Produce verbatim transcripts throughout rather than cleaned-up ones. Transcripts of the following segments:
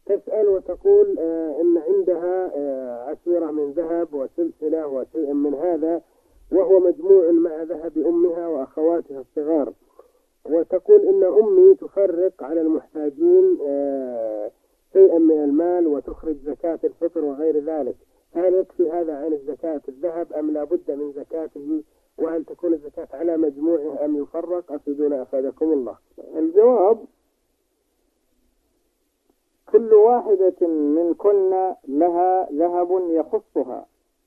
تسأل وتقول آه، إن عندها آه، عشيرة من ذهب وسلسلة وشيء من هذا، وهو مجموع مع ذهب أمها وأخواتها الصغار، وتقول إن أمي تفرق على المحتاجين آه، شيئا من المال وتخرج زكاة الفطر وغير ذلك. هل يكفي هذا عن زكاة الذهب أم لا بد من زكاته؟ وهل تكون الزكاة على مجموعه أم يفرق؟ أفيدونا أفادكم الله. الجواب: كل واحدة منكن لها ذهب يخصها،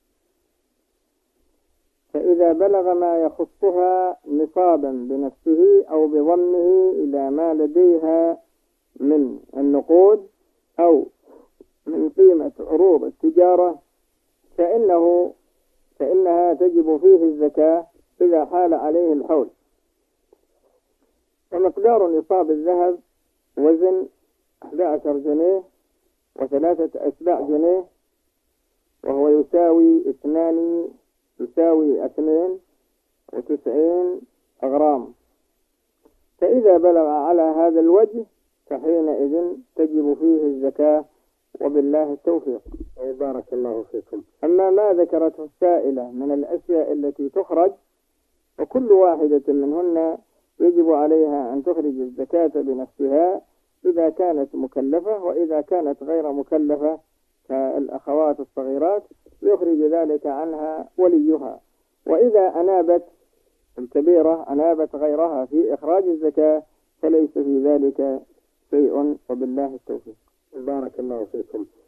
فإذا بلغ ما يخصها نصابا بنفسه أو بضمه إلى ما لديها من النقود أو من قيمة عروض التجارة فإنه فإنها تجب فيه الزكاة إذا حال عليه الحول. ومقدار نصاب الذهب وزن أحد عشر جنيه وثلاثة أسباع جنيه، وهو يساوي اثنان يساوي اثنين وتسعين غرام. فإذا بلغ على هذا الوجه فحينئذ تجب فيه الزكاة، وبالله التوفيق. بارك الله فيكم. أما ما ذكرته السائلة من الأشياء التي تخرج، وكل واحدة منهن يجب عليها أن تخرج الزكاة بنفسها إذا كانت مكلفة، وإذا كانت غير مكلفة كالأخوات الصغيرات يخرج ذلك عنها وليها. وإذا أنابت الكبيرة أنابت غيرها في إخراج الزكاة فليس في ذلك شيء، وبالله التوفيق. بارك الله فيكم.